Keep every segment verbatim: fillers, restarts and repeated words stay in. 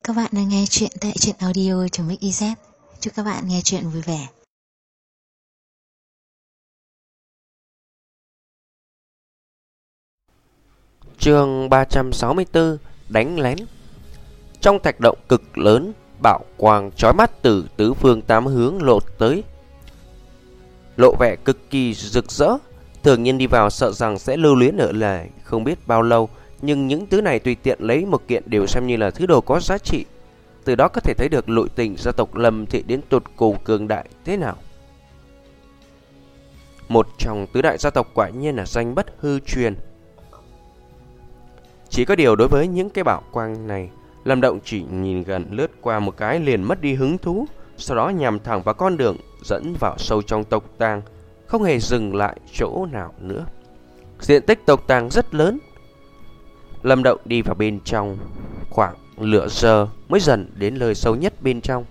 Các bạn đang nghe chuyện tại truyện audio.mixyz. Chúc các bạn nghe chuyện vui vẻ. Chương ba trăm sáu mươi tư. Đánh lén. Trong thạch động cực lớn, bạo quang chói mắt từ tứ phương tám hướng lột tới, lộ vẻ cực kỳ rực rỡ. Thường nhiên đi vào sợ rằng sẽ lưu luyến ở lại không biết bao lâu, nhưng những thứ này tùy tiện lấy một kiện đều xem như là thứ đồ có giá trị. Từ đó có thể thấy được nội tình gia tộc Lâm Thị đến tột cùng cường đại thế nào. Một trong tứ đại gia tộc quả nhiên là danh bất hư truyền. Chỉ có điều đối với những cái bảo quang này, Lâm Động chỉ nhìn gần lướt qua một cái liền mất đi hứng thú, sau đó nhằm thẳng vào con đường dẫn vào sâu trong tộc tàng, không hề dừng lại chỗ nào nữa. Diện tích tộc tàng rất lớn. Lâm Động đi vào bên trong khoảng nửa giờ mới dần đến nơi sâu nhất bên trong.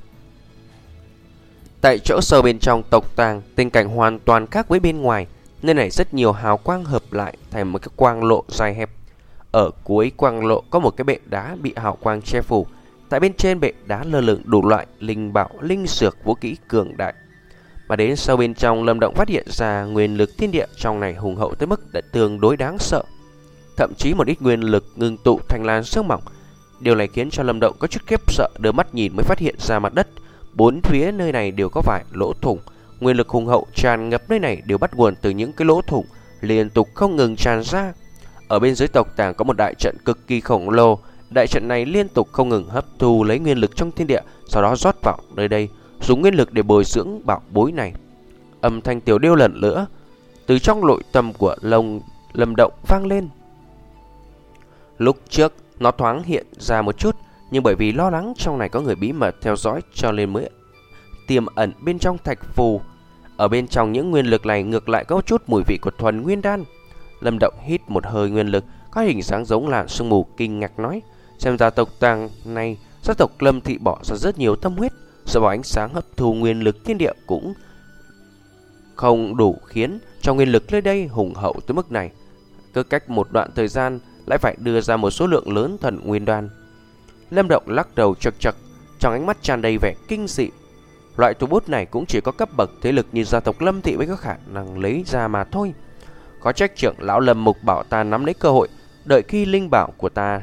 Tại chỗ sâu bên trong tộc tàng, tình cảnh hoàn toàn khác với bên ngoài. Nơi này rất nhiều hào quang hợp lại thành một cái quang lộ dài hẹp. Ở cuối quang lộ có một cái bệ đá bị hào quang che phủ. Tại bên trên bệ đá lơ lửng đủ loại linh bảo, linh dược, vũ khí cường đại. Mà đến sâu bên trong, Lâm Động phát hiện ra nguyên lực thiên địa trong này hùng hậu tới mức đã tương đối đáng sợ. Thậm chí một ít nguyên lực ngưng tụ thành làn sương mỏng. Điều này khiến cho Lâm Động có chút khiếp sợ, đưa mắt nhìn mới phát hiện ra mặt đất bốn phía nơi này đều có vài lỗ thủng. Nguyên lực hùng hậu tràn ngập nơi này đều bắt nguồn từ những cái lỗ thủng liên tục không ngừng tràn ra. Ở bên dưới tộc tàng có một đại trận cực kỳ khổng lồ. Đại trận này liên tục không ngừng hấp thu lấy nguyên lực trong thiên địa, sau đó rót vào nơi đây, dùng nguyên lực để bồi dưỡng bảo bối này. Âm thanh tiểu điêu lần nữa từ trong nội tâm của lông Lâm Động vang lên. Lúc trước nó thoáng hiện ra một chút, nhưng bởi vì lo lắng trong này có người bí mật theo dõi cho nên mới tiềm ẩn bên trong thạch phù. Ở bên trong những nguyên lực này ngược lại có chút mùi vị của thuần nguyên đan. Lâm Động hít một hơi nguyên lực có hình dáng giống làn sương mù, kinh ngạc nói: xem ra tộc tàng này gia tộc Lâm Thị bỏ ra rất nhiều tâm huyết, do vào ánh sáng hấp thu nguyên lực thiên địa cũng không đủ khiến cho nguyên lực nơi đây hùng hậu tới mức này. Cứ cách một đoạn thời gian lại phải đưa ra một số lượng lớn thần nguyên đan. Lâm Động lắc đầu chật chật, trong ánh mắt tràn đầy vẻ kinh dị. Loại thủ bút này cũng chỉ có cấp bậc thế lực như gia tộc Lâm Thị mới có khả năng lấy ra mà thôi. Có trách trưởng lão Lâm Mục bảo ta nắm lấy cơ hội, đợi khi linh bảo của ta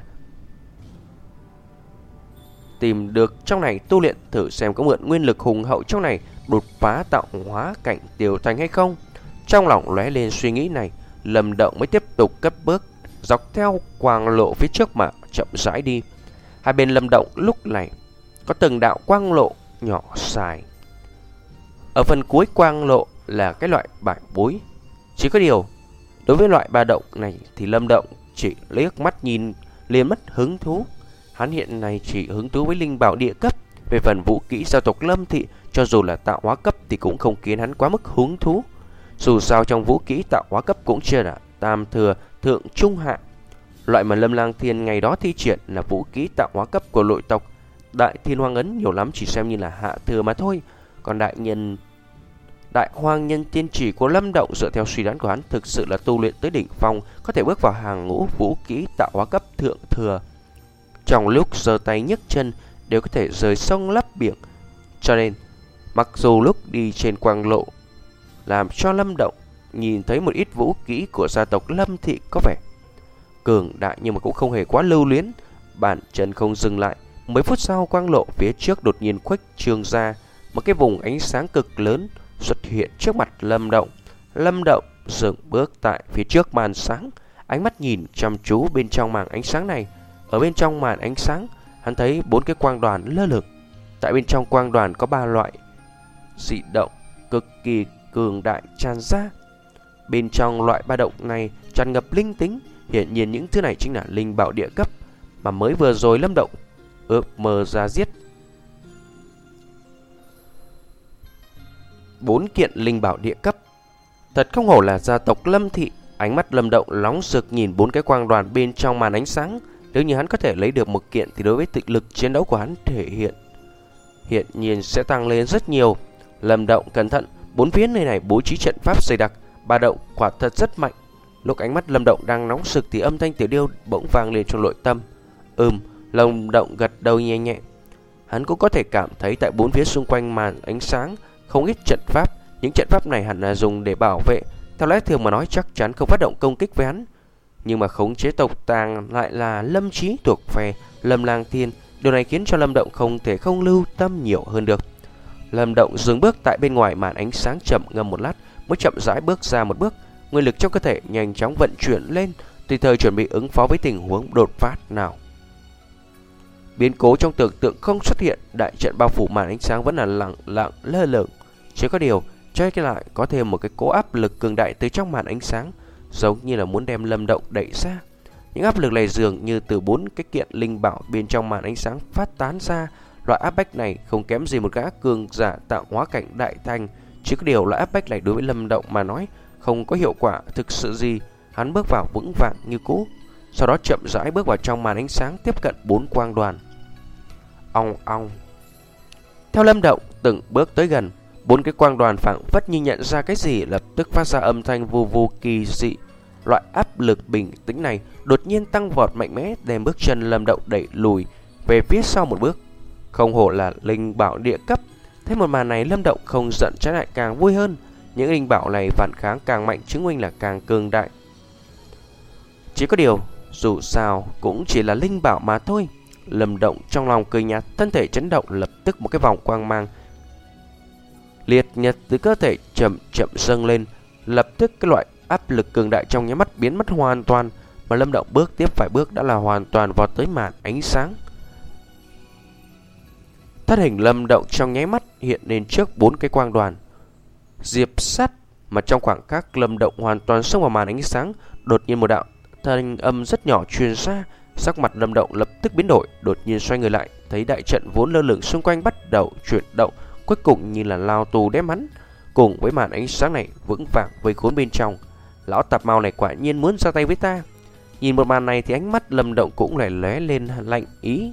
tìm được trong này tu luyện, thử xem có mượn nguyên lực hùng hậu trong này đột phá tạo hóa cảnh tiểu thành hay không. Trong lòng lóe lên suy nghĩ này, Lâm Động mới tiếp tục cất bước dọc theo quang lộ phía trước mà chậm rãi đi. Hai bên Lâm Động lúc này có từng đạo quang lộ nhỏ dài. Ở phần cuối quang lộ là cái loại bảo bối. Chỉ có điều đối với loại ba động này thì Lâm Động chỉ liếc mắt nhìn liền mất hứng thú. Hắn hiện nay chỉ hứng thú với linh bảo địa cấp. Về phần vũ kỹ gia tộc Lâm Thị, cho dù là tạo hóa cấp thì cũng không khiến hắn quá mức hứng thú. Dù sao trong vũ kỹ tạo hóa cấp cũng chưa là tam thừa, thượng, trung hạ. Loại mà Lâm Lang Thiên ngày đó thi triển là vũ kỹ tạo hóa cấp của nội tộc Đại Thiên Hoang Ấn, nhiều lắm chỉ xem như là hạ thừa mà thôi. Còn đại nhân Đại Hoang Nhân Tiên Chỉ của Lâm Động dựa theo suy đoán của hắn thực sự là tu luyện tới đỉnh phong, có thể bước vào hàng ngũ vũ kỹ tạo hóa cấp thượng thừa. Trong lúc giơ tay nhấc chân đều có thể rời sông lấp biển. Cho nên mặc dù lúc đi trên quang lộ làm cho Lâm Động nhìn thấy một ít vũ kỹ của gia tộc Lâm Thị có vẻ cường đại, nhưng mà cũng không hề quá lưu luyến. Bản chân không dừng lại, mấy phút sau quang lộ phía trước đột nhiên khuếch trương ra, một cái vùng ánh sáng cực lớn xuất hiện trước mặt Lâm Động. Lâm Động dừng bước tại phía trước màn sáng, ánh mắt nhìn chăm chú bên trong màn ánh sáng này. Ở bên trong màn ánh sáng, hắn thấy bốn cái quang đoàn lơ lửng. Tại bên trong quang đoàn có ba loại dị động cực kỳ cường đại tràn ra. Bên trong loại ba động này tràn ngập linh tính, hiển nhiên những thứ này chính là linh bảo địa cấp mà mới vừa rồi Lâm Động ước mơ ra giết. Bốn kiện linh bảo địa cấp, thật không hổ là gia tộc Lâm Thị. Ánh mắt Lâm Động nóng rực nhìn bốn cái quang đoàn bên trong màn ánh sáng. Nếu như hắn có thể lấy được một kiện thì đối với thực lực chiến đấu của hắn thể hiện hiện nhiên sẽ tăng lên rất nhiều. Lâm Động cẩn thận, bốn phía nơi này bố trí trận pháp dày đặc, ba động quả thật rất mạnh. Lúc ánh mắt Lâm Động đang nóng rực thì âm thanh tiểu điêu bỗng vang lên trong nội tâm. Ừm, Lâm Động gật đầu nhẹ nhẹ. Hắn cũng có thể cảm thấy tại bốn phía xung quanh màn ánh sáng không ít trận pháp. Những trận pháp này hẳn là dùng để bảo vệ. Theo lẽ thường mà nói chắc chắn không phát động công kích với hắn. Nhưng mà khống chế tộc tàng lại là Lâm Chí thuộc phe Lâm Lang Thiên. Điều này khiến cho Lâm Động không thể không lưu tâm nhiều hơn được. Lâm Động dừng bước tại bên ngoài màn ánh sáng, chậm ngâm một lát mới chậm rãi bước ra một bước. Nguyên lực trong cơ thể nhanh chóng vận chuyển lên, tùy thời chuẩn bị ứng phó với tình huống đột phát nào. Biến cố trong tưởng tượng không xuất hiện, đại trận bao phủ màn ánh sáng vẫn là lặng lặng lơ lửng. Chỉ có điều, trái lại có thêm một cái cỗ áp lực cường đại từ trong màn ánh sáng, giống như là muốn đem Lâm Động đẩy ra. Những áp lực này dường như từ bốn cái kiện linh bảo bên trong màn ánh sáng phát tán ra. Loại áp bách này không kém gì một gã cường giả tạo hóa cảnh đại thành. Chỉ có điều loại áp bách này đối với Lâm Động mà nói không có hiệu quả thực sự gì. Hắn bước vào vững vàng như cũ, sau đó chậm rãi bước vào trong màn ánh sáng, tiếp cận bốn quang đoàn. Ong ong. Theo Lâm Động từng bước tới gần, bốn cái quang đoàn phảng phất như nhận ra cái gì, lập tức phát ra âm thanh vù vù kỳ dị. Loại áp lực bình tĩnh này đột nhiên tăng vọt mạnh mẽ, đem bước chân Lâm Động đẩy lùi về phía sau một bước. Không hổ là linh bảo địa cấp. Thấy một màn này, Lâm Động không giận trái lại càng vui hơn. Những linh bảo này phản kháng càng mạnh, chứng minh là càng cường đại. Chỉ có điều, dù sao cũng chỉ là linh bảo mà thôi. Lâm Động trong lòng cười nhạt, thân thể chấn động, lập tức một cái vòng quang mang liệt nhật từ cơ thể chậm chậm dâng lên. Lập tức cái loại áp lực cường đại trong nháy mắt biến mất hoàn toàn, mà Lâm Động bước tiếp vài bước đã là hoàn toàn vọt tới màn ánh sáng. Thân hình Lâm Động trong nháy mắt hiện lên trước bốn cái quang đoàn diệp sắt, mà trong khoảng khắc Lâm Động hoàn toàn xông vào màn ánh sáng, đột nhiên một đạo thanh âm rất nhỏ truyền ra. Sắc mặt Lâm Động lập tức biến đổi, đột nhiên xoay người lại, thấy đại trận vốn lơ lửng xung quanh bắt đầu chuyển động, cuối cùng như là lao tù đem hắn cùng với màn ánh sáng này vững vàng vây khốn bên trong. Lão tạp mao này quả nhiên muốn ra tay với ta. Nhìn một màn này thì ánh mắt Lâm Động cũng lại lóe lên lạnh ý.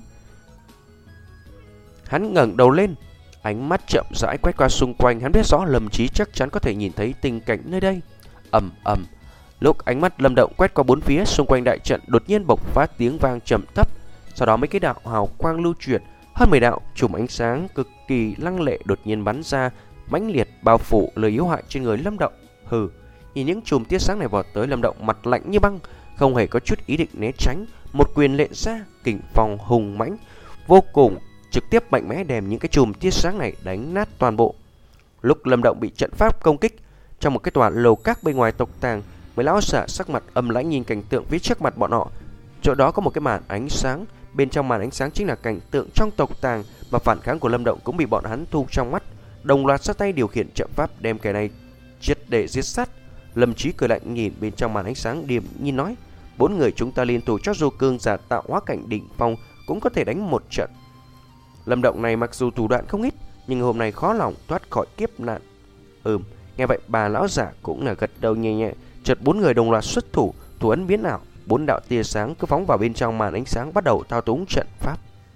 Hắn ngẩng đầu lên, ánh mắt chậm rãi quét qua xung quanh. Hắn biết rõ Lâm Chí chắc chắn có thể nhìn thấy tình cảnh nơi đây. Ầm ầm. Lúc ánh mắt Lâm Động quét qua bốn phía xung quanh đại trận, đột nhiên bộc phát tiếng vang trầm thấp. Sau đó mấy cái đạo hào quang lưu chuyển, hơn mười đạo chùm ánh sáng cực kỳ lăng lệ đột nhiên bắn ra, mãnh liệt bao phủ lời yếu hại trên người Lâm Động. Hừ, nhìn những chùm tia sáng này vọt tới, Lâm Động mặt lạnh như băng, không hề có chút ý định né tránh, một quyền lện ra, kình phong hùng mãnh vô cùng, trực tiếp mạnh mẽ đem những cái chùm tia sáng này đánh nát toàn bộ. Lúc Lâm Động bị trận pháp công kích, trong một cái tòa lầu các bên ngoài tộc tàng, mấy lão giả sắc mặt âm lãnh nhìn cảnh tượng phía trước mặt bọn họ. Chỗ đó có một cái màn ánh sáng, bên trong màn ánh sáng chính là cảnh tượng trong tộc tàng, mà phản kháng của Lâm Động cũng bị bọn hắn thu trong mắt, đồng loạt ra tay điều khiển trận pháp đem cái này triệt để giết sát. Lâm Chí cười lạnh nhìn bên trong màn ánh sáng, điềm nhiên nói: bốn người chúng ta liên thủ, cho dù cường giả tạo hóa cảnh đỉnh phong cũng có thể đánh một trận. Lâm Động này mặc dù thủ đoạn không ít, nhưng hôm nay khó lòng thoát khỏi kiếp nạn. Ừm, nghe vậy bà lão giả cũng là gật đầu nhẹ nhẹ. Chợt bốn người đồng loạt xuất thủ, thủ ấn biến ảo, bốn đạo tia sáng cứ phóng vào bên trong màn ánh sáng, bắt đầu thao túng trận pháp.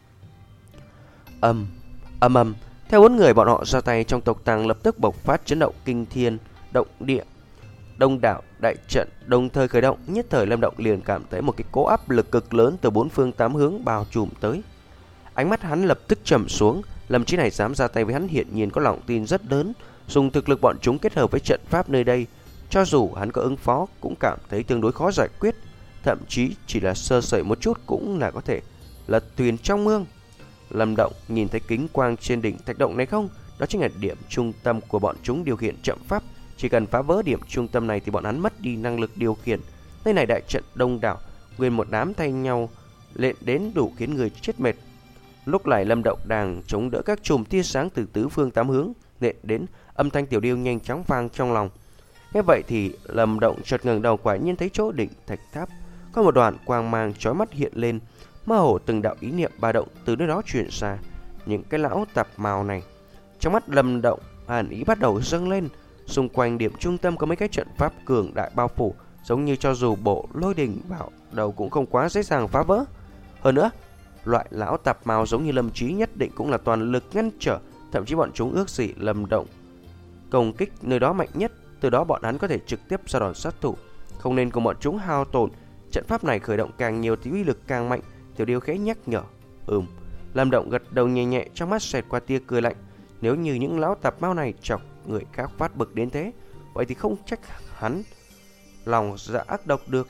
Âm, âm âm, theo bốn người bọn họ ra tay, trong tộc tàng lập tức bộc phát chấn động kinh thiên động địa. Đông đảo đại trận đồng thời khởi động, nhất thời Lâm Động liền cảm thấy một cái cỗ áp lực cực lớn từ bốn phương tám hướng bao trùm tới. Ánh mắt hắn lập tức trầm xuống. Lâm Chí này dám ra tay với hắn hiển nhiên có lòng tin rất lớn. Dùng thực lực bọn chúng kết hợp với trận pháp nơi đây, cho dù hắn có ứng phó cũng cảm thấy tương đối khó giải quyết, thậm chí chỉ là sơ sẩy một chút cũng là có thể lật thuyền trong mương. Lâm Động nhìn thấy kính quang trên đỉnh thạch động này không? Đó chính là điểm trung tâm của bọn chúng điều khiển trận pháp. Chỉ cần phá vỡ điểm trung tâm này thì bọn hắn mất đi năng lực điều khiển. Nơi này đại trận đông đảo, nguyên một đám thay nhau lện đến đủ khiến người chết mệt. Lúc này Lâm Động đang chống đỡ các chùm tia sáng từ tứ phương tám hướng nện đến, âm thanh tiểu điêu nhanh chóng vang trong lòng. Nghe vậy thì Lâm Động chợt ngẩng đầu, quả nhiên thấy chỗ đỉnh thạch tháp có một đoạn quang mang chói mắt hiện lên, mơ hồ từng đạo ý niệm ba động từ nơi đó truyền ra. Những cái lão tạp mào này, trong mắt Lâm Động hàn ý bắt đầu dâng lên. Xung quanh điểm trung tâm có mấy cái trận pháp cường đại bao phủ, giống như cho dù bộ lôi đình vào đầu cũng không quá dễ dàng phá vỡ. Hơn nữa, loại lão tạp mào giống như Lâm Chí nhất định cũng là toàn lực ngăn trở, thậm chí bọn chúng ước gì Lâm Động công kích nơi đó mạnh nhất, từ đó bọn hắn có thể trực tiếp ra đòn sát thủ, không nên cùng bọn chúng hao tổn. Trận pháp này khởi động càng nhiều thì uy lực càng mạnh. Tiểu điêu khẽ nhắc nhở. Ừm. Lâm Động gật đầu nhẹ nhẹ, trong mắt xẹt qua tia cười lạnh. Nếu như những lão tạp mau này chọc người khác phát bực đến thế, vậy thì không trách hắn lòng dạ ác độc được.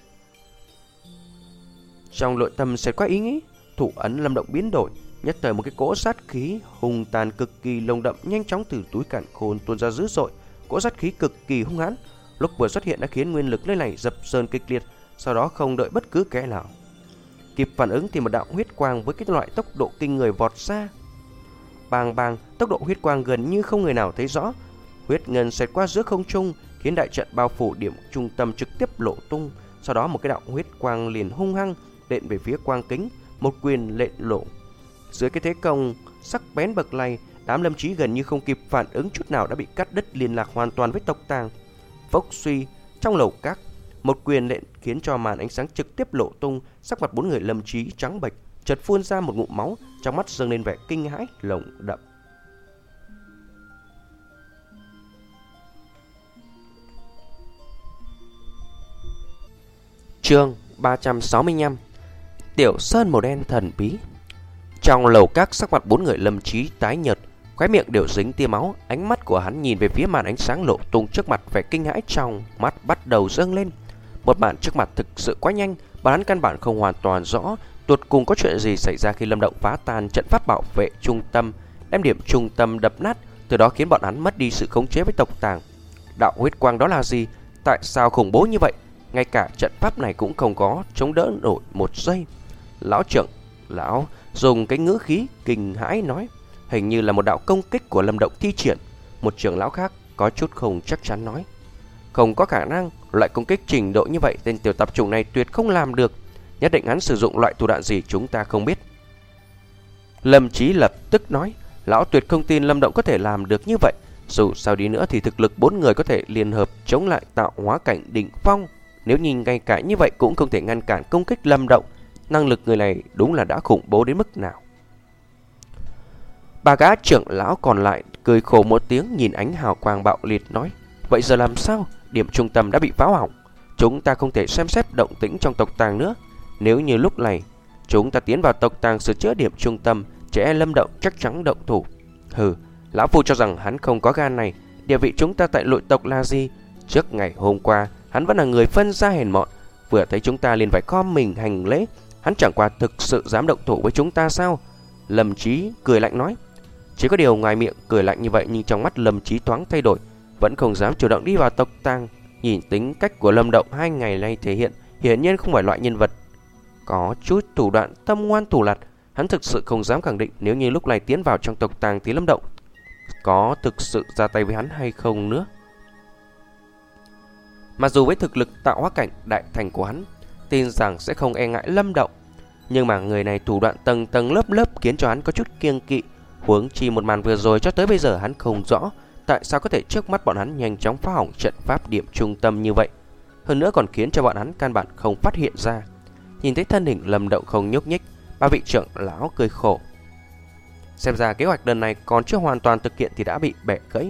Trong nội tâm xẹt qua ý nghĩ, thủ ấn Lâm Động biến đổi, nhất thời một cái cỗ sát khí hung tàn cực kỳ nồng đậm nhanh chóng từ túi càn khôn tuôn ra dữ dội. Cỗ sát khí cực kỳ hung hãn, lúc vừa xuất hiện đã khiến nguyên lực nơi này dập dờn kịch liệt, sau đó không đợi bất cứ kẻ nào kịp phản ứng thì một đạo huyết quang với cái loại tốc độ kinh người vọt ra. Bang bang, tốc độ huyết quang gần như không người nào thấy rõ. Huyết ngân xẹt qua giữa không trung, khiến đại trận bao phủ điểm trung tâm trực tiếp lộ tung. Sau đó một cái đạo huyết quang liền hung hăng đệm về phía quang kính, một quyền lệnh lộ. Dưới cái thế công sắc bén bậc này, đám Lâm Chí gần như không kịp phản ứng chút nào đã bị cắt đứt liên lạc hoàn toàn với tộc Tàng. Phốc suy, trong lầu các, một quyền lệnh khiến cho màn ánh sáng trực tiếp lộ tung, sắc mặt bốn người Lâm Chí trắng bệch, chợt phun ra một ngụm máu, trong mắt dâng lên vẻ kinh hãi lồng đậm. Chương ba trăm sáu mươi lăm. Tiểu sơn màu đen thần bí. Trong lầu các, sắc mặt bốn người Lâm Chí tái nhợt, khóe miệng đều dính tia máu. Ánh mắt của hắn nhìn về phía màn ánh sáng lộ tung trước mặt, vẻ kinh hãi trong mắt bắt đầu dâng lên. Một màn trước mặt thực sự quá nhanh, bọn hắn căn bản không hoàn toàn rõ tuột cùng có chuyện gì xảy ra khi Lâm Động phá tan trận pháp bảo vệ trung tâm, đem điểm trung tâm đập nát, từ đó khiến bọn hắn mất đi sự khống chế với tộc Tàng. Đạo huyết quang đó là gì? Tại sao khủng bố như vậy? Ngay cả trận pháp này cũng không có chống đỡ nổi một giây. Lão trưởng lão dùng cái ngữ khí kinh hãi nói, hình như là một đạo công kích của Lâm Động thi triển. Một trưởng lão khác có chút không chắc chắn nói, không có khả năng, loại công kích trình độ như vậy tên tiểu tạp chủng này tuyệt không làm được. Nhất định hắn sử dụng loại thủ đoạn gì chúng ta không biết. Lâm Chí lập tức nói, lão tuyệt không tin Lâm Động có thể làm được như vậy. Dù sao đi nữa thì thực lực bốn người có thể liên hợp chống lại tạo hóa cảnh đỉnh phong. Nếu nhìn ngay cả như vậy cũng không thể ngăn cản công kích Lâm Động, năng lực người này đúng là đã khủng bố đến mức nào. Ba gã trưởng lão còn lại cười khổ một tiếng, nhìn ánh hào quang bạo liệt nói, vậy giờ làm sao? Điểm trung tâm đã bị phá hỏng, chúng ta không thể xem xét động tĩnh trong tộc Tàng nữa. Nếu như lúc này chúng ta tiến vào tộc Tàng sửa chữa điểm trung tâm, trẻ Lâm Động chắc chắn động thủ. Hừ, lão phu cho rằng hắn không có gan này. Địa vị chúng ta tại nội tộc là gì? Trước ngày hôm qua hắn vẫn là người phân ra hèn mọn, vừa thấy chúng ta liền phải khom mình hành lễ. Hắn chẳng qua thực sự dám động thủ với chúng ta sao? Lâm Chí cười lạnh nói. Chỉ có điều ngoài miệng cười lạnh như vậy, nhưng trong mắt Lâm Chí thoáng thay đổi, vẫn không dám chủ động đi vào tộc Tàng. Nhìn tính cách của Lâm Động hai ngày nay thể hiện, hiển nhiên không phải loại nhân vật có chút thủ đoạn tâm ngoan thủ lạt. Hắn thực sự không dám khẳng định nếu như lúc này tiến vào trong tộc Tàng thì Lâm Động có thực sự ra tay với hắn hay không nữa. Mặc dù với thực lực tạo hóa cảnh đại thành của hắn, tin rằng sẽ không e ngại Lâm Động, nhưng mà người này thủ đoạn tầng tầng lớp lớp khiến cho hắn có chút kiêng kỵ. Huống chi một màn vừa rồi cho tới bây giờ hắn không rõ tại sao có thể trước mắt bọn hắn nhanh chóng phá hỏng trận pháp điểm trung tâm như vậy, hơn nữa còn khiến cho bọn hắn căn bản không phát hiện ra. Nhìn thấy thân hình Lâm Động không nhúc nhích, ba vị trưởng lão cười khổ. Xem ra kế hoạch lần này còn chưa hoàn toàn thực hiện thì đã bị bẻ gãy.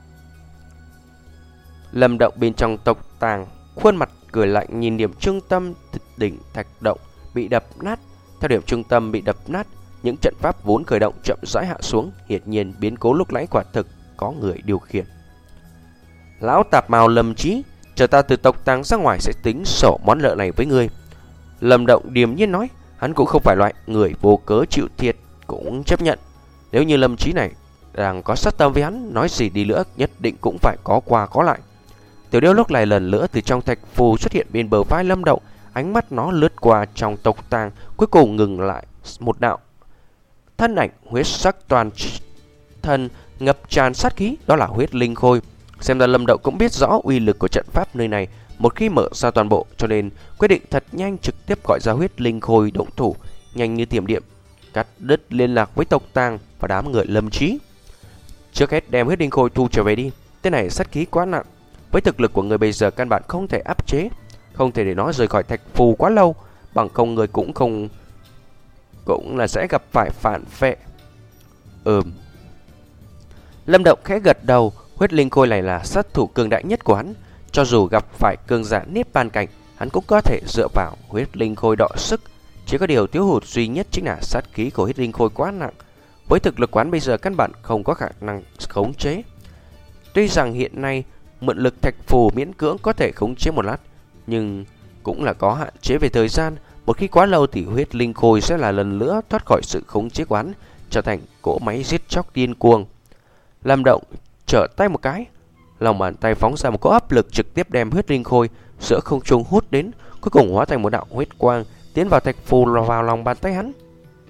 Lâm Động bên trong tộc Tàng, khuôn mặt cười lạnh nhìn điểm trung tâm đỉnh thạch động bị đập nát. Theo điểm trung tâm bị đập nát, những trận pháp vốn khởi động chậm rãi hạ xuống, hiển nhiên biến cố lúc nãy quả thực có người điều khiển. Lão tạp mào Lâm Chí, chờ ta từ tộc Tàng ra ngoài sẽ tính sổ món nợ này với ngươi. Lâm Động điềm nhiên nói, hắn cũng không phải loại người vô cớ chịu thiệt cũng chấp nhận. Nếu như Lâm Chí này đang có sát tâm với hắn, nói gì đi nữa nhất định cũng phải có qua có lại. Tiểu Điêu lúc này lần nữa từ trong thạch phù xuất hiện bên bờ vai Lâm Động, ánh mắt nó lướt qua trong tộc Tàng, cuối cùng ngừng lại một đạo thân ảnh huyết sắc toàn thân ngập tràn sát khí, đó là huyết linh khôi. Xem ra Lâm Động cũng biết rõ uy lực của trận pháp nơi này một khi mở ra toàn bộ, cho nên quyết định thật nhanh trực tiếp gọi ra huyết linh khôi động thủ, nhanh như tiềm điện, cắt đứt liên lạc với tộc Tàng và đám người Lâm Chí. Trước hết đem huyết linh khôi thu trở về đi, tên này sát khí quá nặng, với thực lực của người bây giờ căn bản không thể áp chế, không thể để nó rời khỏi thạch phù quá lâu, bằng không người cũng không cũng là sẽ gặp phải phản phệ. Ừm. Lâm Động khẽ gật đầu, huyết linh khôi này là sát thủ cường đại nhất của hắn, cho dù gặp phải cường giả niết bàn cảnh, hắn cũng có thể dựa vào huyết linh khôi đọ sức. Chỉ có điều thiếu hụt duy nhất chính là sát khí của huyết linh khôi quá nặng. Với thực lực quán bây giờ căn bản không có khả năng khống chế. Tuy rằng hiện nay mượn lực thạch phù miễn cưỡng có thể khống chế một lát, nhưng cũng là có hạn chế về thời gian. Một khi quá lâu thì huyết linh khôi sẽ là lần nữa thoát khỏi sự khống chế quán, trở thành cỗ máy giết chóc điên cuồng. Lâm Động trở tay một cái, lòng bàn tay phóng ra một cỗ áp lực trực tiếp đem huyết linh khôi giữa không trung hút đến, cuối cùng hóa thành một đạo huyết quang tiến vào thạch phù vào lòng bàn tay hắn.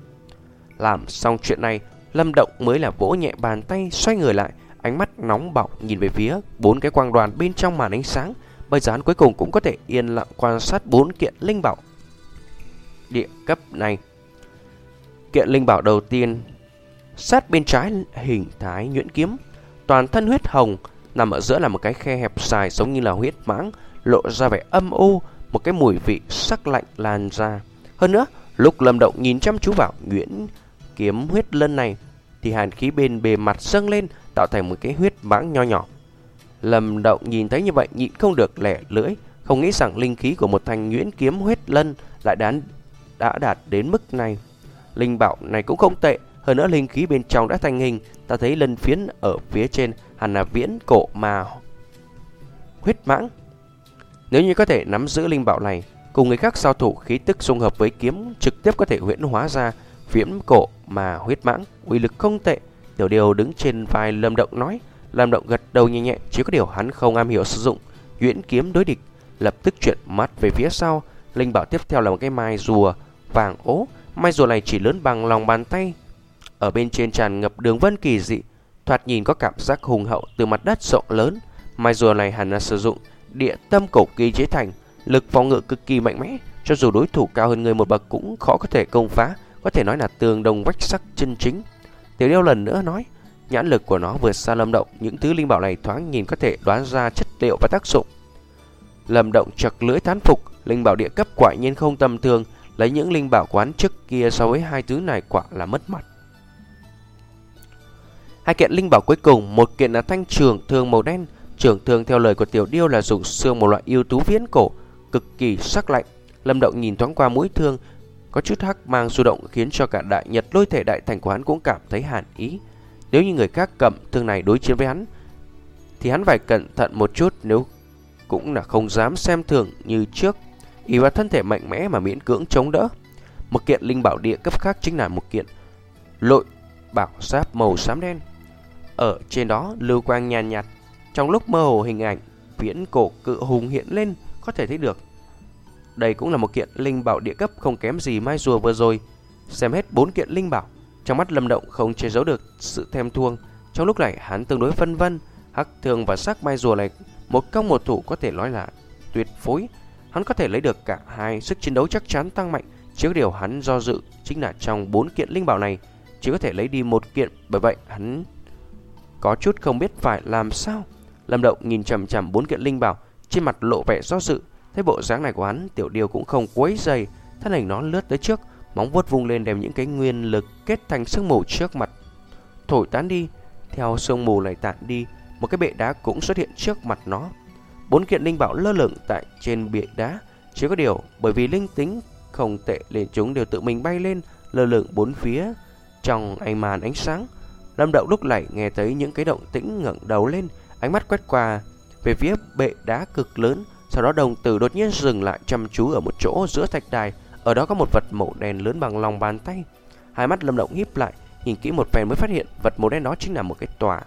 Làm xong chuyện này, Lâm Động mới là vỗ nhẹ bàn tay, xoay người lại, ánh mắt nóng bỏng nhìn về phía bốn cái quang đoàn bên trong màn ánh sáng. Bây giờ hắn cuối cùng cũng có thể yên lặng quan sát bốn kiện linh bảo địa cấp này. Kiện linh bảo đầu tiên, sát bên trái hình thái nhuyễn kiếm, toàn thân huyết hồng, nằm ở giữa là một cái khe hẹp dài giống như là huyết mãng, lộ ra vẻ âm u, một cái mùi vị sắc lạnh lan ra. Hơn nữa, lúc Lâm Động nhìn chăm chú vào nhuyễn kiếm huyết lân này thì hàn khí bên bề mặt dâng lên, tạo thành một cái huyết mãng nho nhỏ. Lâm Động nhìn thấy như vậy nhịn không được lẻ lưỡi, không nghĩ rằng linh khí của một thanh nhuyễn kiếm huyết lân lại đã, đã đạt đến mức này. Linh bảo này cũng không tệ, hơn nữa linh khí bên trong đã thành hình, ta thấy lân phiến ở phía trên hẳn là viễn cổ mà huyết mãng. Nếu như có thể nắm giữ linh bảo này, cùng người khác giao thủ, khí tức xung hợp với kiếm trực tiếp có thể huyễn hóa ra viễn cổ mà huyết mãng, uy lực không tệ. Tiểu Điều đứng trên vai Lâm Động nói. Lâm Động gật đầu nhẹ nhẹ, chỉ có điều hắn không am hiểu sử dụng nhuyễn kiếm đối địch, lập tức chuyển mắt về phía sau. Linh bảo tiếp theo là một cái mai rùa vàng ố. Mai rùa này chỉ lớn bằng lòng bàn tay, ở bên trên tràn ngập đường vân kỳ dị, thoạt nhìn có cảm giác hùng hậu từ mặt đất rộng lớn. Mai rùa này hẳn là sử dụng địa tâm cổ kỳ chế thành, lực phòng ngự cực kỳ mạnh mẽ, cho dù đối thủ cao hơn người một bậc cũng khó có thể công phá, có thể nói là tường đồng vách sắt chân chính. Tiểu Điêu lần nữa nói, nhãn lực của nó vượt xa Lâm Động, những thứ linh bảo này thoáng nhìn có thể đoán ra chất liệu và tác dụng. Lâm Động chật lưỡi thán phục, linh bảo địa cấp quả nhiên không tầm thường, lấy những linh bảo quán trước kia so với hai thứ này quả là mất mặt. Hai kiện linh bảo cuối cùng, một kiện là thanh trường thương màu đen. Trường thương theo lời của Tiểu Điêu là dùng xương một loại yêu thú viễn cổ, cực kỳ sắc lạnh. Lâm Động nhìn thoáng qua mũi thương, có chút hắc mang du động, khiến cho cả đại nhật lôi thể đại thành của hắn cũng cảm thấy hàn ý. Nếu như người khác cầm thương này đối chiến với hắn thì hắn phải cẩn thận một chút, nếu cũng là không dám xem thường như trước, ỷ vào thân thể mạnh mẽ mà miễn cưỡng chống đỡ. Một kiện linh bảo địa cấp khác chính là một kiện lội bảo giáp màu xám đen, ở trên đó lưu quang nhàn nhạt, trong lúc mơ hồ hình ảnh viễn cổ cự hùng hiện lên, có thể thấy được đây cũng là một kiện linh bảo địa cấp, không kém gì mai rùa vừa rồi. Xem hết bốn kiện linh bảo, trong mắt Lâm Động không che giấu được sự thèm thuồng. Trong lúc này hắn tương đối phân vân, hắc thương và sắc mai rùa này một công một thủ có thể nói là tuyệt phối. Hắn có thể lấy được cả hai, sức chiến đấu chắc chắn tăng mạnh. Chỉ có điều hắn do dự chính là trong bốn kiện linh bảo này chỉ có thể lấy đi một kiện, bởi vậy hắn có chút không biết phải làm sao. Lâm Động nhìn chằm chằm bốn kiện linh bảo, trên mặt lộ vẻ do dự. Thấy bộ dáng này của hắn, Tiểu Điêu cũng không quấy dày, thân hình nó lướt tới trước, móng vuốt vung lên đem những cái nguyên lực kết thành sương mù trước mặt thổi tán đi. Theo sương mù này tản đi, một cái bệ đá cũng xuất hiện trước mặt nó. Bốn kiện linh bảo lơ lửng tại trên bệ đá, chỉ có điều bởi vì linh tính không tệ nên chúng đều tự mình bay lên, lơ lửng bốn phía trong ánh màn ánh sáng. Lâm Động lúc này nghe thấy những cái động tĩnh, ngẩng đầu lên, ánh mắt quét qua về phía bệ đá cực lớn. Sau đó đồng tử đột nhiên dừng lại chăm chú ở một chỗ giữa thạch đài. Ở đó có một vật màu đen lớn bằng lòng bàn tay. Hai mắt Lâm Động híp lại, nhìn kỹ một phen mới phát hiện vật màu đen đó chính là một cái tòa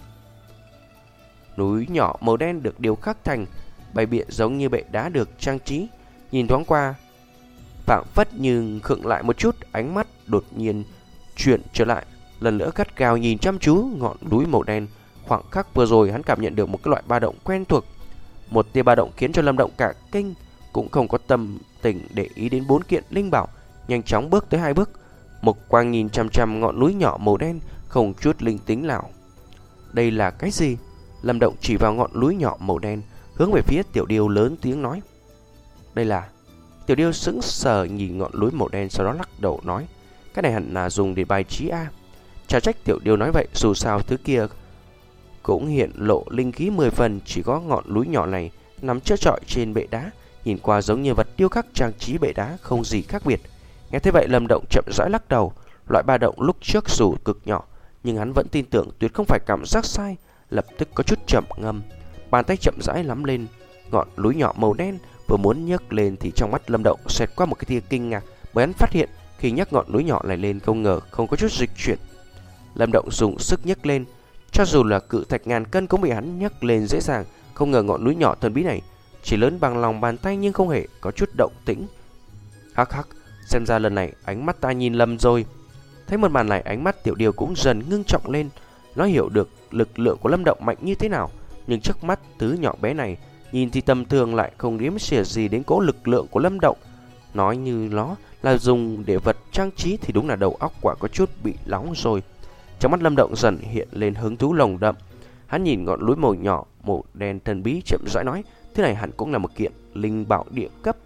núi nhỏ màu đen được điêu khắc thành bày biện giống như bệ đá được trang trí. Nhìn thoáng qua, phảng phất nhưng khựng lại một chút, ánh mắt đột nhiên chuyển trở lại, lần nữa gắt gao nhìn chăm chú ngọn núi màu đen. Khoảng khắc vừa rồi hắn cảm nhận được một cái loại ba động quen thuộc. Một tia ba động khiến cho Lâm Động cả kinh, cũng không có tâm tình để ý đến bốn kiện linh bảo, nhanh chóng bước tới hai bước. Một quang nhìn chăm chăm ngọn núi nhỏ màu đen, không chút linh tính nào. Đây là cái gì? Lâm Động chỉ vào ngọn núi nhỏ màu đen, hướng về phía Tiểu Điêu lớn tiếng nói. Đây là... Tiểu Điêu sững sờ nhìn ngọn núi màu đen, sau đó lắc đầu nói, cái này hẳn là dùng để bài trí a. Chả trách Tiểu Điêu nói vậy, dù sao thứ kia cũng hiện lộ linh khí mười phần, chỉ có ngọn núi nhỏ này nằm chơ chọi trên bệ đá, nhìn qua giống như vật điêu khắc trang trí bệ đá, không gì khác biệt. Nghe thế vậy, Lâm Động chậm rãi lắc đầu. Loại ba động lúc trước dù cực nhỏ, nhưng hắn vẫn tin tưởng tuyệt không phải cảm giác sai. Lập tức có chút chậm ngâm, bàn tay chậm rãi nắm lên ngọn núi nhỏ màu đen, vừa muốn nhấc lên thì trong mắt Lâm Động xẹt qua một cái tia kinh ngạc, bởi hắn phát hiện khi nhấc ngọn núi nhỏ này lên không ngờ không có chút dịch chuyển. Lâm Động dùng sức nhấc lên, cho dù là cự thạch ngàn cân cũng bị hắn nhấc lên dễ dàng. Không ngờ ngọn núi nhỏ thần bí này chỉ lớn bằng lòng bàn tay nhưng không hề có chút động tĩnh. Hắc hắc, xem ra lần này ánh mắt ta nhìn lầm rồi. Thấy một màn này, ánh mắt Tiểu Điêu cũng dần ngưng trọng lên. Nó hiểu được lực lượng của Lâm Động mạnh như thế nào, nhưng trước mắt thứ nhỏ bé này nhìn thì tầm thường lại không đếm xỉa gì đến cỗ lực lượng của Lâm Động. Nói như nó là dùng để vật trang trí thì đúng là đầu óc quả có chút bị nóng rồi. Trong mắt Lâm Động dần hiện lên hứng thú nồng đậm. Hắn nhìn ngọn núi màu nhỏ màu đen thần bí, chậm rãi nói, thế này hẳn cũng là một kiện linh bảo địa cấp.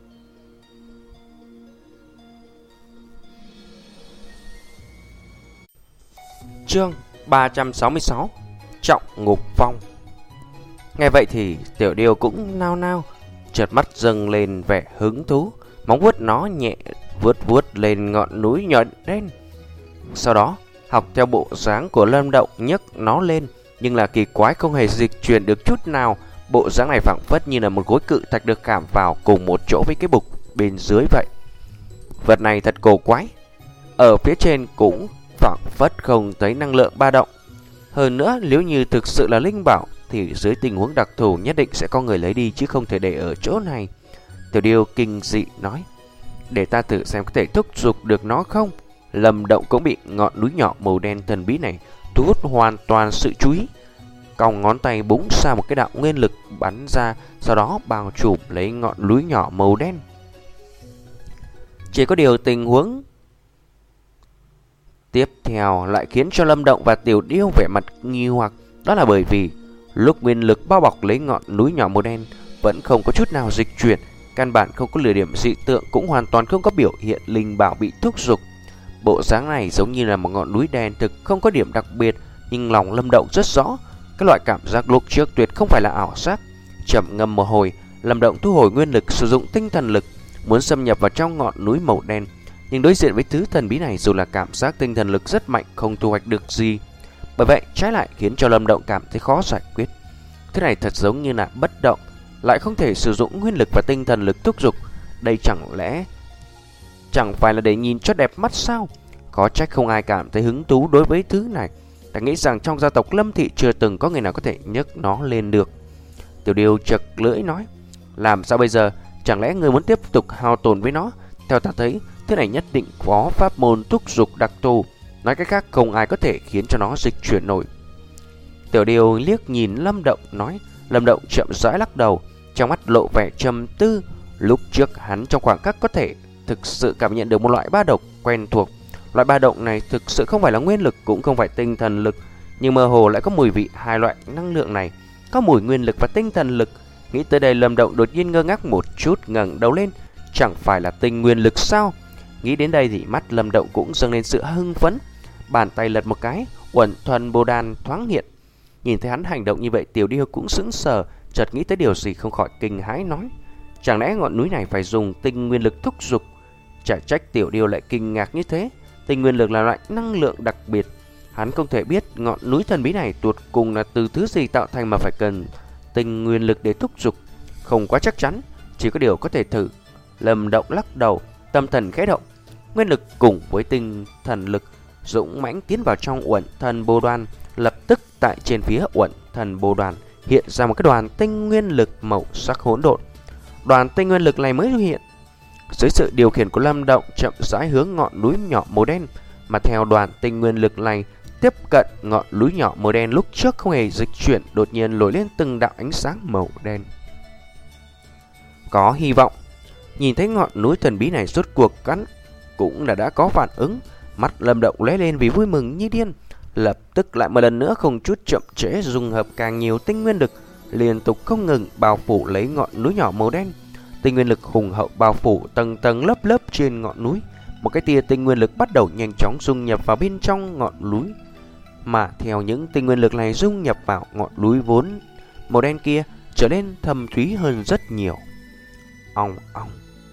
Chương ba trăm sáu mươi sáu, Trọng Ngục Phong. Nghe vậy thì Tiểu Điêu cũng nao nao, chợt mắt dâng lên vẻ hứng thú, móng vuốt nó nhẹ vuốt vuốt lên ngọn núi nhỏ đen. Sau đó học theo bộ dáng của Lâm Động nhấc nó lên, nhưng là kỳ quái không hề dịch chuyển được chút nào. Bộ dáng này phảng phất như là một khối cự thạch được khảm vào cùng một chỗ với cái bục bên dưới vậy. Vật này thật cổ quái. Ở phía trên cũng phảng phất không thấy năng lượng ba động. Hơn nữa, nếu như thực sự là linh bảo thì dưới tình huống đặc thù nhất định sẽ có người lấy đi chứ không thể để ở chỗ này. Tiểu Điêu kinh dị nói, để ta thử xem có thể thúc giục được nó không. Lâm Động cũng bị ngọn núi nhỏ màu đen thần bí này thu hút hoàn toàn sự chú ý. Còng ngón tay búng ra một cái đạo nguyên lực bắn ra, sau đó bao trùm lấy ngọn núi nhỏ màu đen. Chỉ có điều tình huống tiếp theo lại khiến cho Lâm Động và Tiểu Điêu vẻ mặt nghi hoặc. Đó là bởi vì lúc nguyên lực bao bọc lấy ngọn núi nhỏ màu đen vẫn không có chút nào dịch chuyển, căn bản không có lửa điểm dị tượng, cũng hoàn toàn không có biểu hiện linh bảo bị thúc giục. Bộ dáng này giống như là một ngọn núi đen thực, không có điểm đặc biệt, nhưng lòng Lâm Động rất rõ, cái loại cảm giác lúc trước tuyệt không phải là ảo giác. Chậm ngâm một hồi, Lâm Động thu hồi nguyên lực, sử dụng tinh thần lực muốn xâm nhập vào trong ngọn núi màu đen. Nhưng đối diện với thứ thần bí này, dù là cảm giác tinh thần lực rất mạnh không thu hoạch được gì. Bởi vậy trái lại khiến cho Lâm Động cảm thấy khó giải quyết. Thứ này thật giống như là bất động, lại không thể sử dụng nguyên lực và tinh thần lực thúc giục. Đây chẳng lẽ chẳng phải là để nhìn cho đẹp mắt sao? Có trách không ai cảm thấy hứng thú đối với thứ này. Ta nghĩ rằng trong gia tộc Lâm Thị chưa từng có người nào có thể nhấc nó lên được. Tiểu Điêu chật lưỡi nói, làm sao bây giờ? Chẳng lẽ người muốn tiếp tục hao tổn với nó? Theo ta thấy, thứ này nhất định có pháp môn thúc giục đặc thù. Nói cách khác, không ai có thể khiến cho nó dịch chuyển nổi. Tiểu Điêu liếc nhìn Lâm Động nói. Lâm Động chậm rãi lắc đầu, trong mắt lộ vẻ trầm tư. Lúc trước hắn trong khoảng khắc có thể thực sự cảm nhận được một loại ba động quen thuộc. Loại ba động này thực sự không phải là nguyên lực, cũng không phải tinh thần lực, nhưng mơ hồ lại có mùi vị hai loại năng lượng này, có mùi nguyên lực và tinh thần lực. Nghĩ tới đây, Lâm Động đột nhiên ngơ ngác một chút, ngẩng đầu lên. Chẳng phải là tinh nguyên lực sao? Nghĩ đến đây thì mắt Lâm Động cũng dâng lên sự hưng phấn. Bàn tay lật một cái, uẩn thuần bồ đàn thoáng hiện. Nhìn thấy hắn hành động như vậy, Tiểu Điêu cũng sững sờ, chợt nghĩ tới điều gì không khỏi kinh hãi nói, chẳng lẽ ngọn núi này phải dùng tinh nguyên lực thúc giục? Chả trách Tiểu Điêu lại kinh ngạc như thế. Tinh nguyên lực là loại năng lượng đặc biệt, hắn không thể biết ngọn núi thần bí này tuột cùng là từ thứ gì tạo thành mà phải cần tinh nguyên lực để thúc giục. Không quá chắc chắn, chỉ có điều có thể thử. Lâm Động lắc đầu, tâm thần khẽ động, nguyên lực cùng với tinh thần lực dũng mãnh tiến vào trong uẩn thần bồ đoàn. Lập tức tại trên phía uẩn thần bồ đoàn hiện ra một cái đoàn tinh nguyên lực màu sắc hỗn độn. Đoàn tinh nguyên lực này mới hiện dưới sự điều khiển của Lâm Động, chậm rãi hướng ngọn núi nhỏ màu đen. Mà theo đoàn tinh nguyên lực này tiếp cận ngọn núi nhỏ màu đen lúc trước không hề dịch chuyển, đột nhiên nổi lên từng đạo ánh sáng màu đen. Có hy vọng. Nhìn thấy ngọn núi thần bí này rốt cuộc cắn cũng là đã có phản ứng. Mắt Lâm Động lóe lên vì vui mừng như điên, lập tức lại một lần nữa không chút chậm trễ dung hợp càng nhiều tinh nguyên lực, liên tục không ngừng bao phủ lấy ngọn núi nhỏ màu đen. Tinh nguyên lực hùng hậu bao phủ tầng tầng lớp lớp trên ngọn núi. Một cái tia tinh nguyên lực bắt đầu nhanh chóng dung nhập vào bên trong ngọn núi. Mà theo những tinh nguyên lực này dung nhập vào ngọn núi vốn màu đen kia, trở nên thâm thúy hơn rất nhiều. Ong ong.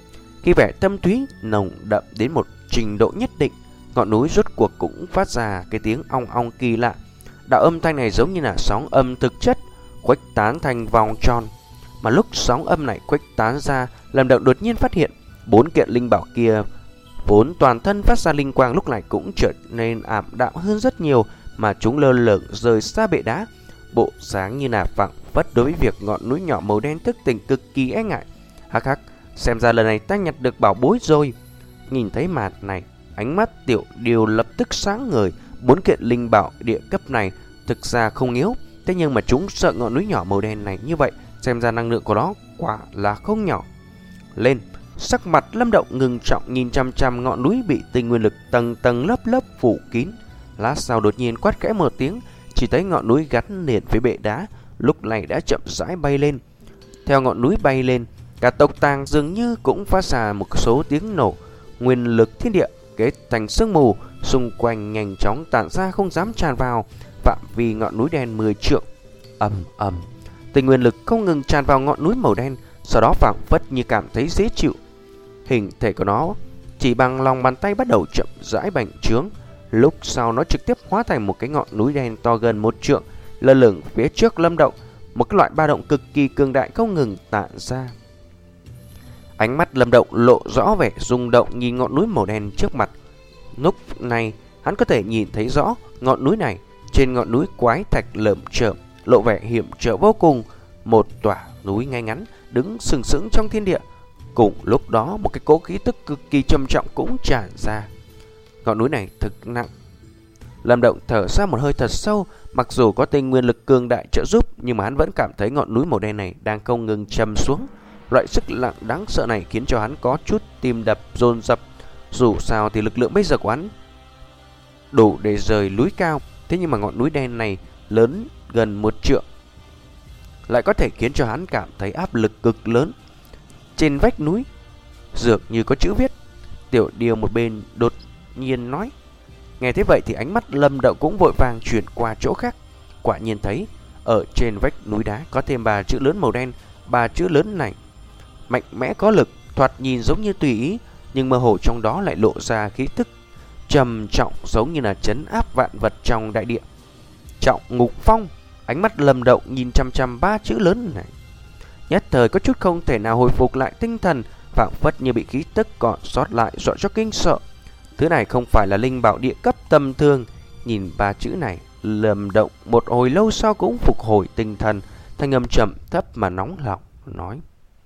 Khi vẻ thâm thúy nồng đậm đến một trình độ nhất định, ngọn núi rốt cuộc cũng phát ra cái tiếng ong ong kỳ lạ. Đạo âm thanh này giống như là sóng âm thực chất, khuếch tán thành vòng tròn. Mà lúc sóng âm này khuếch tán ra, Lâm Động đột nhiên phát hiện bốn kiện linh bảo kia vốn toàn thân phát ra linh quang lúc này cũng trở nên ảm đạm hơn rất nhiều, mà chúng lơ lửng rời xa bệ đá, bộ dáng như là phảng phất đối với việc ngọn núi nhỏ màu đen thức tỉnh cực kỳ e ngại. Hắc hắc, xem ra lần này ta nhặt được bảo bối rồi. Nhìn thấy màn này, ánh mắt Tiểu Điêu lập tức sáng ngời. Bốn kiện linh bảo địa cấp này thực ra không yếu, thế nhưng mà chúng sợ ngọn núi nhỏ màu đen này như vậy, xem ra năng lượng của nó quả là không nhỏ. Lên, sắc mặt Lâm Động ngừng trọng nhìn chăm chăm ngọn núi bị tinh nguyên lực tầng tầng lớp lớp phủ kín. Lát sau đột nhiên quát khẽ một tiếng, chỉ thấy ngọn núi gắn liền với bệ đá lúc này đã chậm rãi bay lên. Theo ngọn núi bay lên, cả tộc tàng dường như cũng phát ra một số tiếng nổ. Nguyên lực thiên địa kết thành sương mù xung quanh nhanh chóng tản ra, không dám tràn vào phạm vi ngọn núi đen mười trượng. Ầm ầm, tinh nguyên lực không ngừng tràn vào ngọn núi màu đen, sau đó phảng phất như cảm thấy dễ chịu. Hình thể của nó chỉ bằng lòng bàn tay bắt đầu chậm rãi bành trướng, lúc sau nó trực tiếp hóa thành một cái ngọn núi đen to gần một trượng, lơ lửng phía trước Lâm Động. Một cái loại ba động cực kỳ cường đại không ngừng tản ra. Ánh mắt Lâm Động lộ rõ vẻ rung động nhìn ngọn núi màu đen trước mặt. Lúc này hắn có thể nhìn thấy rõ ngọn núi này, trên ngọn núi quái thạch lởm chởm, lộ vẻ hiểm trở vô cùng. Một tòa núi ngay ngắn đứng sừng sững trong thiên địa. Cùng lúc đó một cái cỗ khí tức cực kỳ trầm trọng cũng tràn ra. Ngọn núi này thực nặng. Lâm Động thở ra một hơi thật sâu. Mặc dù có tinh nguyên lực cường đại trợ giúp, nhưng mà hắn vẫn cảm thấy ngọn núi màu đen này đang không ngừng trầm xuống. Loại sức nặng đáng sợ này khiến cho hắn có chút tim đập dồn dập. Dù sao thì lực lượng bây giờ của hắn đủ để rời núi cao, thế nhưng mà ngọn núi đen này lớn gần một trượng lại có thể khiến cho hắn cảm thấy áp lực cực lớn. Trên vách núi dường như có chữ viết. Tiểu Điêu một bên đột nhiên nói. Nghe thế vậy thì ánh mắt Lâm Động cũng vội vàng chuyển qua chỗ khác. Quả nhiên thấy ở trên vách núi đá có thêm ba chữ lớn màu đen. Ba chữ lớn này mạnh mẽ có lực, thoạt nhìn giống như tùy ý, nhưng mơ hồ trong đó lại lộ ra khí tức trầm trọng, giống như là trấn áp vạn vật trong đại địa. Trọng Ngục Phong. Ánh mắt Lâm Động nhìn chăm chăm ba chữ lớn này, nhất thời có chút không thể nào hồi phục lại tinh thần, phảng phất như bị khí tức còn sót lại dọa cho kinh sợ. Thứ này không phải là linh bảo địa cấp tầm thường. Nhìn ba chữ này, Lâm Động một hồi lâu sau cũng phục hồi tinh thần, thanh âm trầm thấp mà nóng lòng nói: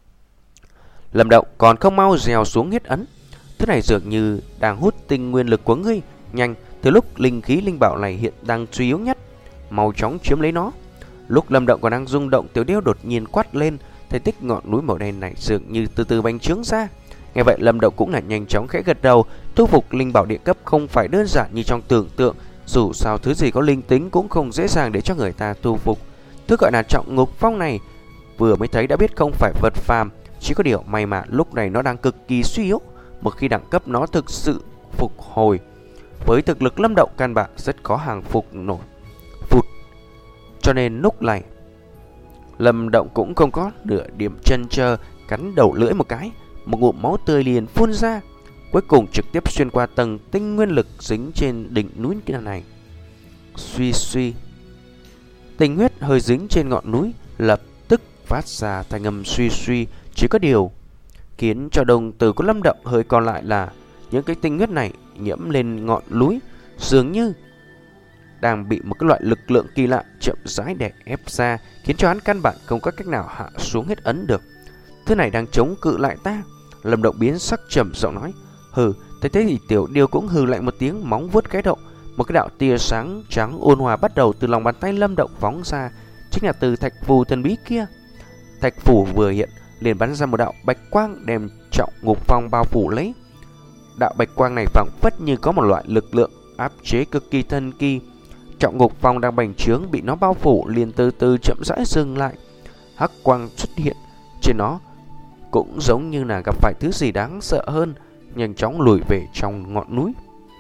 Lâm Động, còn không mau dèo xuống huyết ấn. Thứ này dường như đang hút tinh nguyên lực của ngươi. Nhanh, từ lúc linh khí linh bảo này hiện đang suy yếu nhất, mau chóng chiếm lấy nó. Lúc Lâm Động còn đang rung động, Tiểu Điêu đột nhiên quát lên. Thể tích ngọn núi màu đen này dường như từ từ bành trướng ra. Nghe vậy Lâm Động cũng là nhanh chóng khẽ gật đầu. Tu phục linh bảo địa cấp không phải đơn giản như trong tưởng tượng. Dù sao thứ gì có linh tính cũng không dễ dàng để cho người ta tu phục. Thứ gọi là Trọng Ngục Phong này vừa mới thấy đã biết không phải vật phàm. Chỉ có điều may mà lúc này nó đang cực kỳ suy yếu. Một khi đẳng cấp nó thực sự phục hồi, với thực lực Lâm Động căn bản rất khó hàng phục nổi. Phụt. Cho nên lúc này Lâm Động cũng không có nửa điểm chân chờ, cắn đầu lưỡi một cái, một ngụm máu tươi liền phun ra, cuối cùng trực tiếp xuyên qua tầng tinh nguyên lực dính trên đỉnh núi kia này. Suy suy, tinh huyết hơi dính trên ngọn núi lập tức phát ra thanh âm suy suy. Chỉ có điều khiến cho đồng tử của Lâm Động hơi còn lại là những cái tinh huyết này nhiễm lên ngọn núi, dường như đang bị một cái loại lực lượng kỳ lạ chậm rãi đè ép ra, khiến cho hắn căn bản không có cách nào hạ xuống huyết ấn được. Thứ này đang chống cự lại ta. Lâm Động biến sắc trầm giọng nói. Hừ. Thấy thế thì Tiểu Điêu cũng hừ lại một tiếng, móng vuốt cái động. Một cái đạo tia sáng trắng ôn hòa bắt đầu từ lòng bàn tay Lâm Động phóng ra, chính là từ thạch phù thần bí kia. Thạch phù vừa hiện liền bắn ra một đạo bạch quang đem Trọng Ngục Phong bao phủ lấy. Đạo bạch quang này phảng phất như có một loại lực lượng áp chế cực kỳ thần kỳ. Trọng Ngục Phong đang bành trướng bị nó bao phủ liền từ từ chậm rãi dừng lại. Hắc quang xuất hiện trên nó cũng giống như là gặp phải thứ gì đáng sợ hơn, nhanh chóng lùi về trong ngọn núi.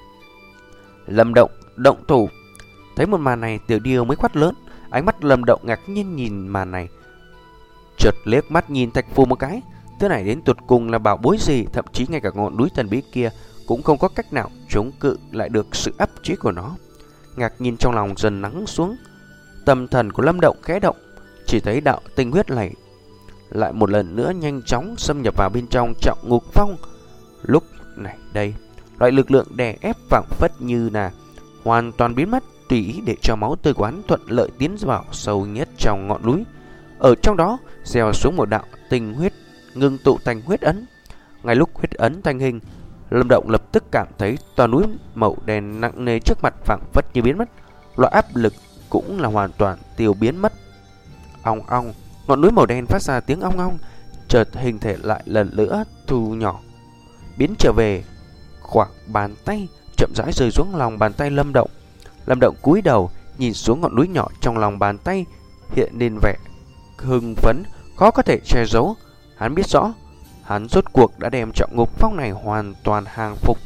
Lâm Động động thủ. Thấy một màn này, Tiểu Điêu mới quát lớn. Ánh mắt Lâm Động ngạc nhiên nhìn màn này, chợt liếc mắt nhìn thạch phù một cái, Thứ này đến tột cùng là bảo bối gì, thậm chí ngay cả ngọn núi thần bí kia cũng không có cách nào chống cự lại được sự áp chế của nó. Ngạc nhìn trong lòng dần lắng xuống, tâm thần của Lâm Động khẽ động, chỉ thấy đạo tinh huyết này lại một lần nữa nhanh chóng xâm nhập vào bên trong Trọng Ngục Phong. Lúc này đây, loại lực lượng đè ép phảng phất như là hoàn toàn biến mất, tùy ý để cho máu tươi của hắn thuận lợi tiến vào sâu nhất trong ngọn núi. Ở trong đó gieo xuống một đạo tinh huyết ngưng tụ thành huyết ấn. Ngay lúc huyết ấn thành hình, Lâm Động lập tức cảm thấy toàn núi màu đen nặng nề trước mặt phảng phất như biến mất, loại áp lực cũng là hoàn toàn tiêu biến mất. Ong ong, ngọn núi màu đen phát ra tiếng ong ong, chợt hình thể lại lần nữa thu nhỏ, biến trở về khoảng bàn tay, chậm rãi rơi xuống lòng bàn tay Lâm Động. Lâm Động cúi đầu nhìn xuống ngọn núi nhỏ trong lòng bàn tay, hiện lên vẻ hưng phấn khó có thể che giấu. Hắn biết rõ, hắn rốt cuộc đã đem Trọng Ngục Phong này hoàn toàn hàng phục.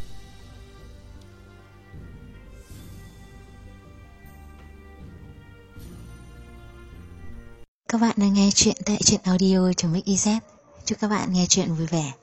Các bạn đang nghe chuyện tại truyện audio chấm ích i zét. Chúc các bạn nghe chuyện vui vẻ.